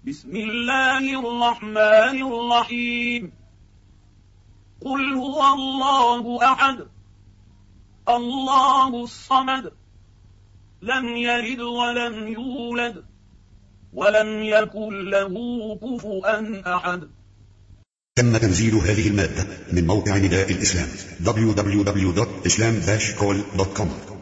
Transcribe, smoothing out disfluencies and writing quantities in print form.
بسم الله الرحمن الرحيم. قل هو الله أحد الله الصمد لم يلد ولم يولد ولم يكن له كفوا أحد. تم تنزيل هذه المادة من موقع نداء الإسلام www.islam-call.com.